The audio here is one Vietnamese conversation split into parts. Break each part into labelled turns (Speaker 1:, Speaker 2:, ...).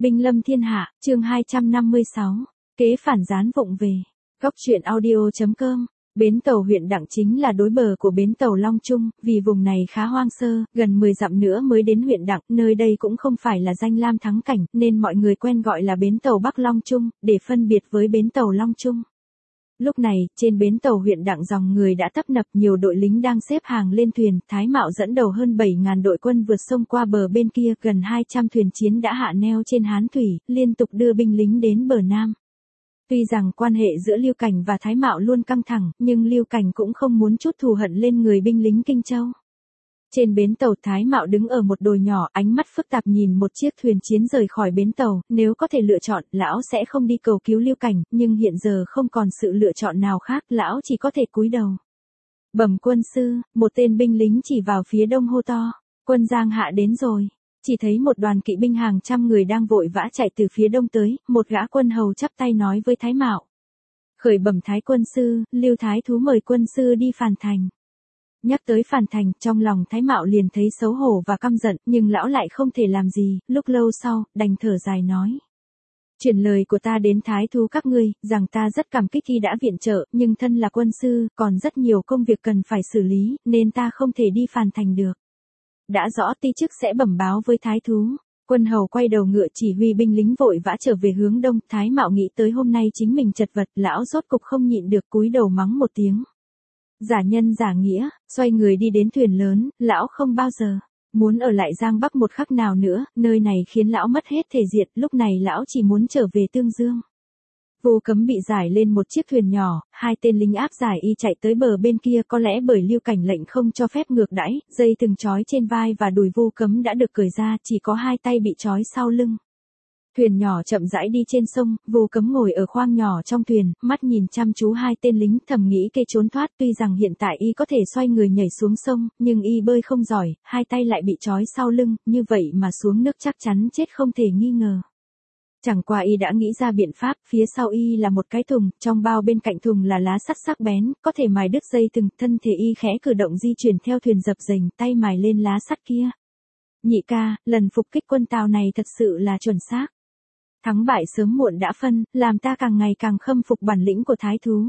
Speaker 1: Binh lâm thiên hạ, chương 256, kế phản gián vụng về. Góc truyện audio.com. Bến tàu huyện Đặng chính là đối bờ của bến tàu Long Trung, vì vùng này khá hoang sơ, gần 10 dặm nữa mới đến huyện Đặng, nơi đây cũng không phải là danh lam thắng cảnh, nên mọi người quen gọi là bến tàu Bắc Long Trung, để phân biệt với bến tàu Long Trung. Lúc này, trên bến tàu huyện Đặng dòng người đã tấp nập, nhiều đội lính đang xếp hàng lên thuyền, Thái Mạo dẫn đầu hơn 7.000 đội quân vượt sông qua bờ bên kia, gần 200 thuyền chiến đã hạ neo trên Hán Thủy, liên tục đưa binh lính đến bờ Nam. Tuy rằng quan hệ giữa Lưu Cảnh và Thái Mạo luôn căng thẳng, nhưng Lưu Cảnh cũng không muốn chút thù hận lên người binh lính Kinh Châu. Trên bến tàu, Thái Mạo đứng ở một đồi nhỏ, ánh mắt phức tạp nhìn một chiếc thuyền chiến rời khỏi bến tàu, nếu có thể lựa chọn, lão sẽ không đi cầu cứu Lưu Cảnh, nhưng hiện giờ không còn sự lựa chọn nào khác, lão chỉ có thể cúi đầu. Bẩm quân sư, một tên binh lính chỉ vào phía đông hô to, quân Giang Hạ đến rồi. Chỉ thấy một đoàn kỵ binh hàng trăm người đang vội vã chạy từ phía đông tới, một gã quân hầu chắp tay nói với Thái Mạo. Khởi bẩm Thái quân sư, Lưu Thái Thú mời quân sư đi phàn thành. Nhắc tới phàn thành, trong lòng Thái Mạo liền thấy xấu hổ và căm giận, nhưng lão lại không thể làm gì, lúc lâu sau, đành thở dài nói. Truyền lời của ta đến Thái Thú các ngươi, rằng ta rất cảm kích khi đã viện trợ, nhưng thân là quân sư, còn rất nhiều công việc cần phải xử lý, nên ta không thể đi phàn thành được. Đã rõ ti chức sẽ bẩm báo với Thái Thú. Quân hầu quay đầu ngựa chỉ huy binh lính vội vã trở về hướng đông. Thái Mạo nghĩ tới hôm nay chính mình chật vật, lão rốt cục không nhịn được cúi đầu mắng một tiếng. Giả nhân giả nghĩa, xoay người đi đến thuyền lớn, lão không bao giờ muốn ở lại Giang Bắc một khắc nào nữa, nơi này khiến lão mất hết thể diện, lúc này lão chỉ muốn trở về Tương Dương. Vu Cấm bị giải lên một chiếc thuyền nhỏ, hai tên lính áp giải y chạy tới bờ bên kia, có lẽ bởi Lưu Cảnh lệnh không cho phép ngược đãi, dây thừng trói trên vai và đùi Vu Cấm đã được cởi ra, chỉ có hai tay bị trói sau lưng. Thuyền nhỏ chậm rãi đi trên sông, Vu Cấm ngồi ở khoang nhỏ trong thuyền, mắt nhìn chăm chú hai tên lính, thầm nghĩ kê trốn thoát, tuy rằng hiện tại y có thể xoay người nhảy xuống sông, nhưng y bơi không giỏi, hai tay lại bị trói sau lưng, như vậy mà xuống nước chắc chắn chết không thể nghi ngờ. Chẳng qua y đã nghĩ ra biện pháp, phía sau y là một cái thùng, trong bao bên cạnh thùng là lá sắt sắc bén, có thể mài đứt dây thừng, thân thể y khẽ cử động di chuyển theo thuyền dập dềnh, tay mài lên lá sắt kia. Nhị ca, lần phục kích quân Tào này thật sự là chuẩn xác. Thắng bại sớm muộn đã phân, làm ta càng ngày càng khâm phục bản lĩnh của Thái Thú.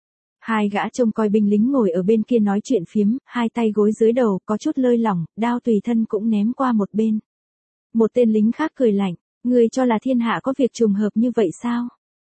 Speaker 1: Hai gã trông coi binh lính ngồi ở bên kia nói chuyện phiếm, hai tay gối dưới đầu, có chút lơi lỏng, đao tùy thân cũng ném qua một bên. Một tên lính khác cười lạnh. Ngươi cho là thiên hạ có việc trùng hợp như vậy sao?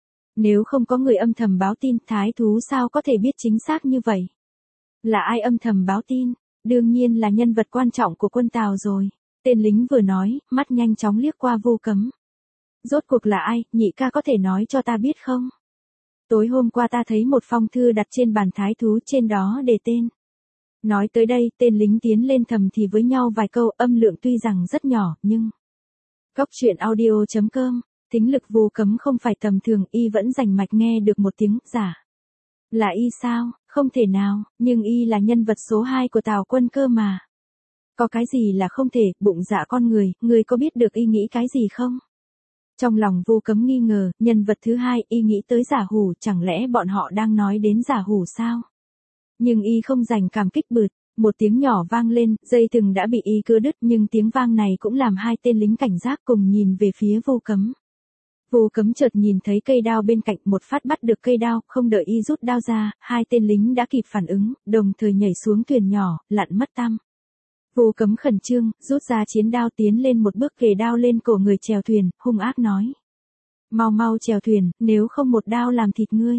Speaker 1: Nếu không có người âm thầm báo tin, Thái Thú sao có thể biết chính xác như vậy? Là ai âm thầm báo tin? Đương nhiên là nhân vật quan trọng của quân Tào rồi. Tên lính vừa nói, mắt nhanh chóng liếc qua Vu Cấm. Rốt cuộc là ai, nhị ca có thể nói cho ta biết không? Tối hôm qua ta thấy một phong thư đặt trên bàn Thái Thú, trên đó đề tên. Nói tới đây, tên lính tiến lên thầm thì với nhau vài câu, âm lượng tuy rằng rất nhỏ, nhưng... Góc truyện audio.com, thính lực Vu Cấm không phải tầm thường, y vẫn rành mạch nghe được một tiếng, giả. Là y sao, không thể nào, nhưng y là nhân vật số 2 của Tào quân cơ mà. Có cái gì là không thể, bụng dạ con người có biết được y nghĩ cái gì không? Trong lòng Vu Cấm nghi ngờ, nhân vật thứ 2, y nghĩ tới Giả Hủ, chẳng lẽ bọn họ đang nói đến Giả Hủ sao? Nhưng y không dành cảm kích bực. Một tiếng nhỏ vang lên, dây thừng đã bị y cưa đứt, nhưng tiếng vang này cũng làm hai tên lính cảnh giác cùng nhìn về phía Vu Cấm. Vu Cấm chợt nhìn thấy cây đao bên cạnh, một phát bắt được cây đao, không đợi y rút đao ra, hai tên lính đã kịp phản ứng, đồng thời nhảy xuống thuyền nhỏ, lặn mất tăm. Vu Cấm khẩn trương, rút ra chiến đao tiến lên một bước kề đao lên cổ người chèo thuyền, hung ác nói. Mau mau chèo thuyền, nếu không một đao làm thịt ngươi.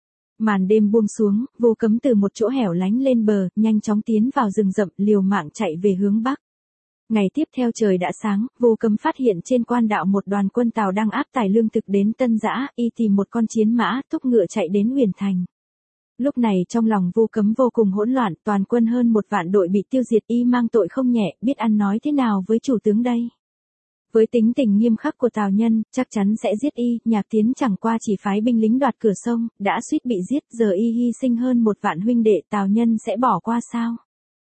Speaker 1: Màn đêm buông xuống, Vu Cấm từ một chỗ hẻo lánh lên bờ, nhanh chóng tiến vào rừng rậm, liều mạng chạy về hướng bắc. Ngày tiếp theo trời đã sáng, Vu Cấm phát hiện trên quan đạo một đoàn quân Tào đang áp tải lương thực đến Tân Giã, y tìm một con chiến mã, thúc ngựa chạy đến Huyền Thành. Lúc này trong lòng Vu Cấm vô cùng hỗn loạn, toàn quân hơn 1 vạn đội bị tiêu diệt, y mang tội không nhẹ, biết ăn nói thế nào với chủ tướng đây. Với tính tình nghiêm khắc của Tào Nhân, chắc chắn sẽ giết y, Nhạc Tiến chẳng qua chỉ phái binh lính đoạt cửa sông, đã suýt bị giết, giờ y hy sinh hơn 1 vạn huynh đệ, Tào Nhân sẽ bỏ qua sao?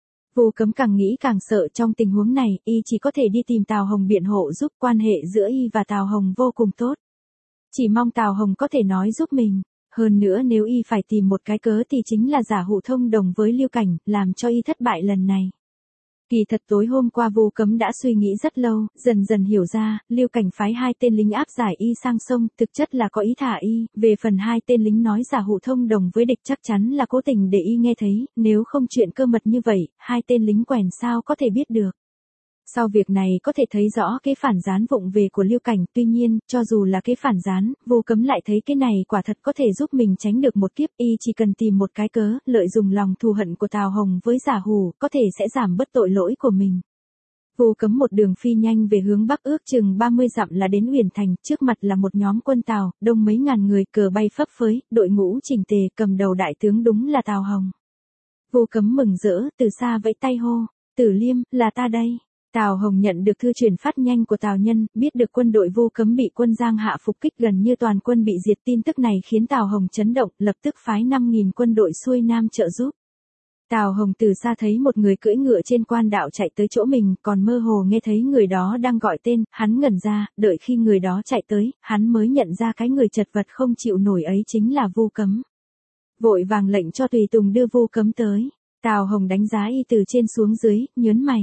Speaker 1: Vu Cấm càng nghĩ càng sợ, trong tình huống này, y chỉ có thể đi tìm Tào Hồng biện hộ giúp, quan hệ giữa y và Tào Hồng vô cùng tốt. Chỉ mong Tào Hồng có thể nói giúp mình, hơn nữa nếu y phải tìm một cái cớ thì chính là Giả Hủ thông đồng với Lưu Cảnh, làm cho y thất bại lần này. Kỳ thật tối hôm qua Vu Cấm đã suy nghĩ rất lâu, dần dần hiểu ra, Lưu Cảnh phái 2 tên lính áp giải y sang sông, thực chất là có ý thả y, về phần 2 tên lính nói giả hủ thông đồng với địch chắc chắn là cố tình để y nghe thấy, nếu không chuyện cơ mật như vậy, 2 tên lính quèn sao có thể biết được. Sau việc này có thể thấy rõ cái phản gián vụng về của Lưu Cảnh, tuy nhiên, cho dù là cái phản gián, Vu Cấm lại thấy cái này quả thật có thể giúp mình tránh được một kiếp, y chỉ cần tìm một cái cớ, lợi dụng lòng thù hận của Tào Hồng với giả hủ, có thể sẽ giảm bớt tội lỗi của mình. Vu Cấm một đường phi nhanh về hướng bắc ước chừng 30 dặm là đến Uyển Thành, trước mặt là một nhóm quân Tào, đông mấy ngàn người, cờ bay phấp phới, đội ngũ chỉnh tề, cầm đầu đại tướng đúng là Tào Hồng. Vu Cấm mừng rỡ, từ xa vẫy tay hô, Tử Liêm, là ta đây. Tào Hồng nhận được thư truyền phát nhanh của Tào Nhân, biết được quân đội Vu Cấm bị quân Giang Hạ phục kích gần như toàn quân bị diệt, tin tức này khiến Tào Hồng chấn động, lập tức phái 5.000 quân đội xuôi nam trợ giúp. Tào Hồng từ xa thấy một người cưỡi ngựa trên quan đạo chạy tới chỗ mình, còn mơ hồ nghe thấy người đó đang gọi tên, hắn ngẩn ra, đợi khi người đó chạy tới, hắn mới nhận ra cái người chật vật không chịu nổi ấy chính là Vu Cấm. Vội vàng lệnh cho tùy tùng đưa Vu Cấm tới. Tào Hồng đánh giá y từ trên xuống dưới, nhớn mày.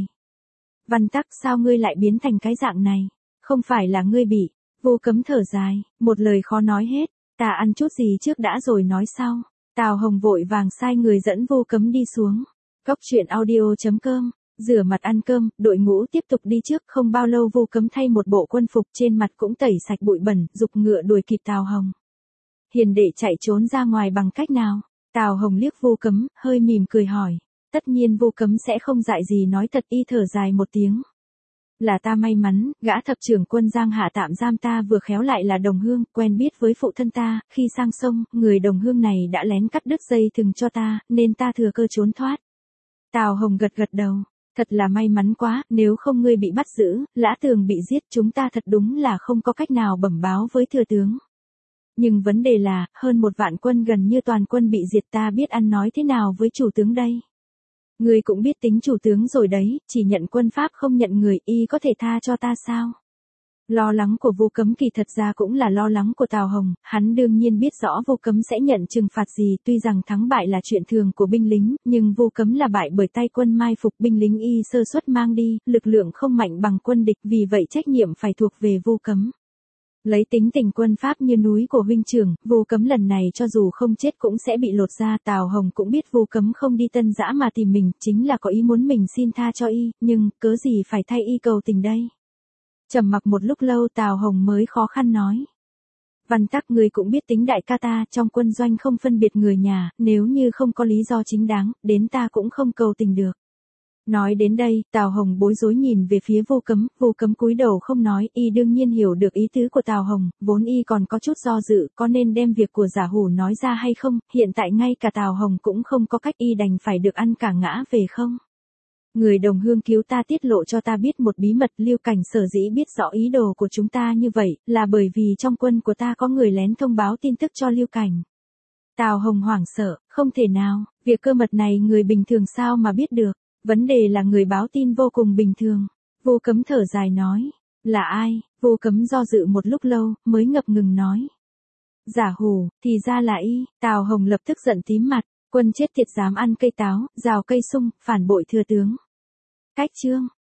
Speaker 1: Văn Tắc, sao ngươi lại biến thành cái dạng này? Không phải là ngươi bị. Vu Cấm thở dài, một lời khó nói hết, ta ăn chút gì trước đã rồi nói sau. Tào Hồng vội vàng sai người dẫn Vu Cấm đi xuống. Góc truyện audio.com, rửa mặt ăn cơm, đội ngũ tiếp tục đi trước, không bao lâu Vu Cấm thay một bộ quân phục, trên mặt cũng tẩy sạch bụi bẩn, giục ngựa đuổi kịp Tào Hồng. Hiền đệ chạy trốn ra ngoài bằng cách nào? Tào Hồng liếc Vu Cấm, hơi mỉm cười hỏi. Tất nhiên Vu Cấm sẽ không dại gì nói thật, y thở dài một tiếng. Là ta may mắn, gã thập trưởng quân Giang Hạ tạm giam ta vừa khéo lại là đồng hương, quen biết với phụ thân ta, khi sang sông, người đồng hương này đã lén cắt đứt dây thừng cho ta, nên ta thừa cơ trốn thoát. Tào Hồng gật gật đầu, thật là may mắn quá, nếu không ngươi bị bắt giữ, Lã Tường bị giết, chúng ta thật đúng là không có cách nào bẩm báo với thừa tướng. Nhưng vấn đề là, hơn 1 vạn quân gần như toàn quân bị diệt, ta biết ăn nói thế nào với chủ tướng đây. Ngươi cũng biết tính chủ tướng rồi đấy, chỉ nhận quân pháp không nhận người, y có thể tha cho ta sao? Lo lắng của Vu Cấm kỳ thật ra cũng là lo lắng của Tào Hồng, hắn đương nhiên biết rõ Vu Cấm sẽ nhận trừng phạt gì, tuy rằng thắng bại là chuyện thường của binh lính, nhưng Vu Cấm là bại bởi tay quân mai phục, binh lính y sơ suất mang đi, lực lượng không mạnh bằng quân địch, vì vậy trách nhiệm phải thuộc về Vu Cấm. Lấy tính tình quân pháp như núi của huynh trưởng, Vu Cấm lần này cho dù không chết cũng sẽ bị lột da. Tào Hồng cũng biết Vu Cấm không đi Tân Dã mà tìm mình, chính là có ý muốn mình xin tha cho y, nhưng cớ gì phải thay y cầu tình đây? Trầm mặc một lúc lâu Tào Hồng mới khó khăn nói. Văn Tắc, ngươi cũng biết tính đại ca ta, trong quân doanh không phân biệt người nhà, nếu như không có lý do chính đáng, đến ta cũng không cầu tình được. Nói đến đây, Tào Hồng bối rối nhìn về phía Vu Cấm cúi đầu không nói, y đương nhiên hiểu được ý tứ của Tào Hồng, vốn y còn có chút do dự, có nên đem việc của giả hủ nói ra hay không, hiện tại ngay cả Tào Hồng cũng không có cách, y đành phải được ăn cả ngã về không. Người đồng hương cứu ta tiết lộ cho ta biết một bí mật, Lưu Cảnh sở dĩ biết rõ ý đồ của chúng ta như vậy, là bởi vì trong quân của ta có người lén thông báo tin tức cho Lưu Cảnh. Tào Hồng hoảng sợ, không thể nào, việc cơ mật này người bình thường sao mà biết được. Vấn đề là người báo tin vô cùng bình thường. Vu Cấm thở dài nói. Là ai? Vu Cấm do dự một lúc lâu, mới ngập ngừng nói. Giả hủ, thì ra là y. Tào Hồng lập tức giận tím mặt. Quân chết tiệt dám ăn cây táo, rào cây sung, phản bội thừa tướng. Cách chương.